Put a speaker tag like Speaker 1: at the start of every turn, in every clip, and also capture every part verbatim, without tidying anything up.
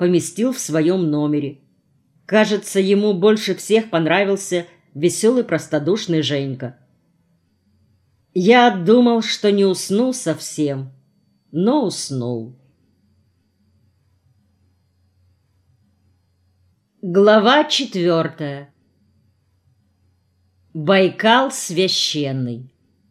Speaker 1: поместил в своем номере. Кажется, ему больше всех понравился веселый простодушный Женька. Я думал, что не усну совсем, но уснул. Глава четвертая. Байкал священный.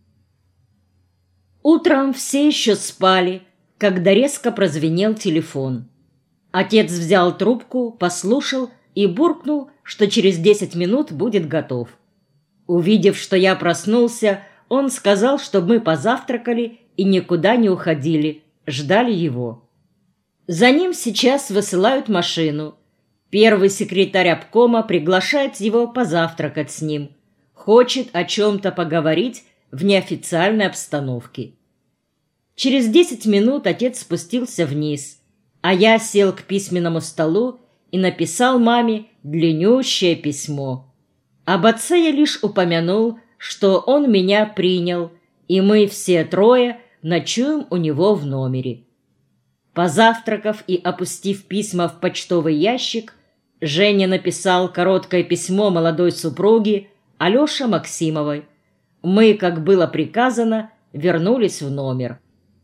Speaker 1: Утром все еще спали, когда резко прозвенел телефон. Отец взял трубку, послушал и буркнул, что через десять минут будет готов. Увидев, что я проснулся, он сказал, чтобы мы позавтракали и никуда не уходили, ждали его. За ним сейчас высылают машину. Первый секретарь обкома приглашает его позавтракать с ним. Хочет о чем-то поговорить в неофициальной обстановке. Через десять минут отец спустился вниз, а я сел к письменному столу и написал маме длиннющее письмо. Об отце я лишь упомянул, что он меня принял, и мы все трое ночуем у него в номере. Позавтракав и опустив письма в почтовый ящик, Женя написал короткое письмо молодой супруге Алёше Максимовой. Мы, как было приказано, вернулись в номер.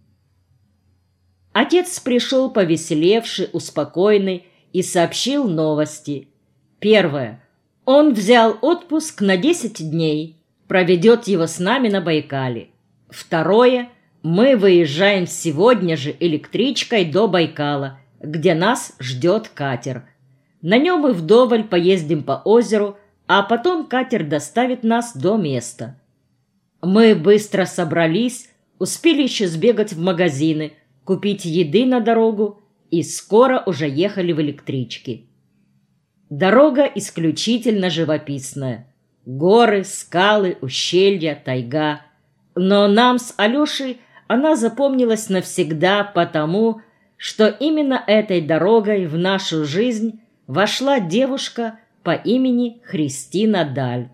Speaker 1: Отец пришел повеселевший, успокоенный и сообщил новости. Первое. Он взял отпуск на десять дней, проведет его с нами на Байкале. Второе. Мы выезжаем сегодня же электричкой до Байкала, где нас ждет катер. На нем мы вдоволь поездим по озеру, а потом катер доставит нас до места. Мы быстро собрались, успели еще сбегать в магазины, купить еды на дорогу и скоро уже ехали в электричке. Дорога исключительно живописная. Горы, скалы, ущелья, тайга. Но нам с Алешей она запомнилась навсегда потому, что именно этой дорогой в нашу жизнь вошла девушка по имени Христина Даль.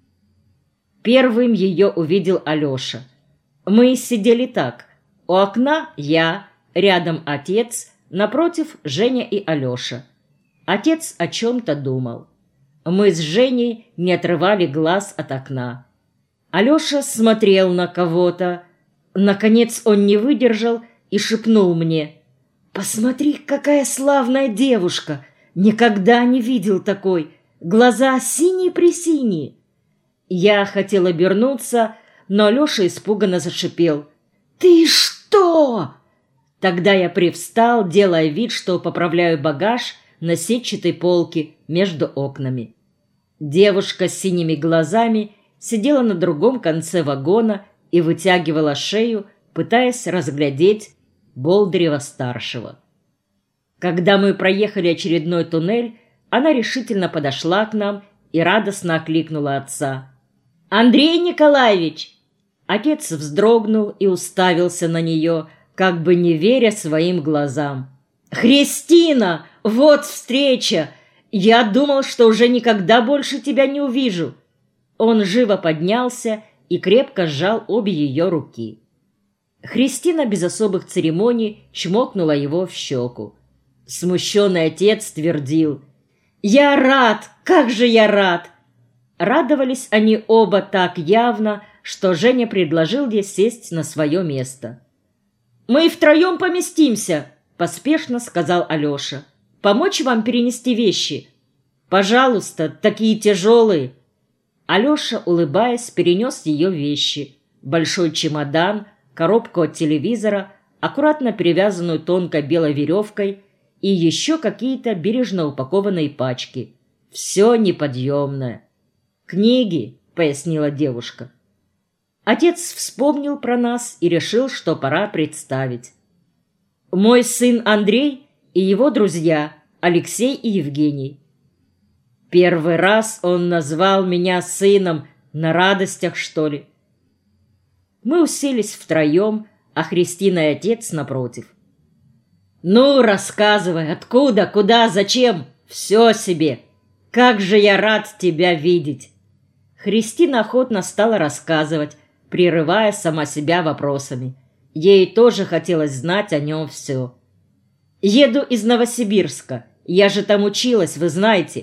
Speaker 1: Первым ее увидел Алеша. Мы сидели так. У окна я, рядом отец, напротив Женя и Алеша. Отец о чем-то думал. Мы с Женей не отрывали глаз от окна. Алеша смотрел на кого-то. Наконец он не выдержал и шепнул мне: «Посмотри, какая славная девушка! Никогда не видел такой! Глаза синие-пресиние!» Я хотел обернуться, но Алеша испуганно зашипел: «Ты что?» Тогда я привстал, делая вид, что поправляю багаж на сетчатой полке между окнами. Девушка с синими глазами сидела на другом конце вагона и вытягивала шею, пытаясь разглядеть Болдырева-старшего. Когда мы проехали очередной туннель, она решительно подошла к нам и радостно окликнула отца: «Андрей Николаевич!» Отец вздрогнул и уставился на нее, как бы не веря своим глазам. «Христина! Вот встреча! Я думал, что уже никогда больше тебя не увижу!» Он живо поднялся и крепко сжал обе ее руки. Христина без особых церемоний чмокнула его в щеку. Смущенный отец твердил: «Я рад! Как же я рад!» Радовались они оба так явно, что Женя предложил ей сесть на свое место. «Мы втроем поместимся», — поспешно сказал Алеша. «Помочь вам перенести вещи?» «Пожалуйста, такие тяжелые». Алеша, улыбаясь, перенес ее вещи: большой чемодан, коробку от телевизора, аккуратно перевязанную тонкой белой веревкой и еще какие-то бережно упакованные пачки. Все неподъемное. «Книги», — пояснила девушка. Отец вспомнил про нас и решил, что пора представить. «Мой сын Андрей и его друзья Алексей и Евгений». Первый раз он назвал меня сыном, на радостях, что ли. Мы уселись втроем, а Христина и отец напротив. «Ну, рассказывай, откуда, куда, зачем? Все себе! Как же я рад тебя видеть!» Христина охотно стала рассказывать, прерывая сама себя вопросами. Ей тоже хотелось знать о нем все. Еду из Новосибирска. Я же там училась, вы знаете.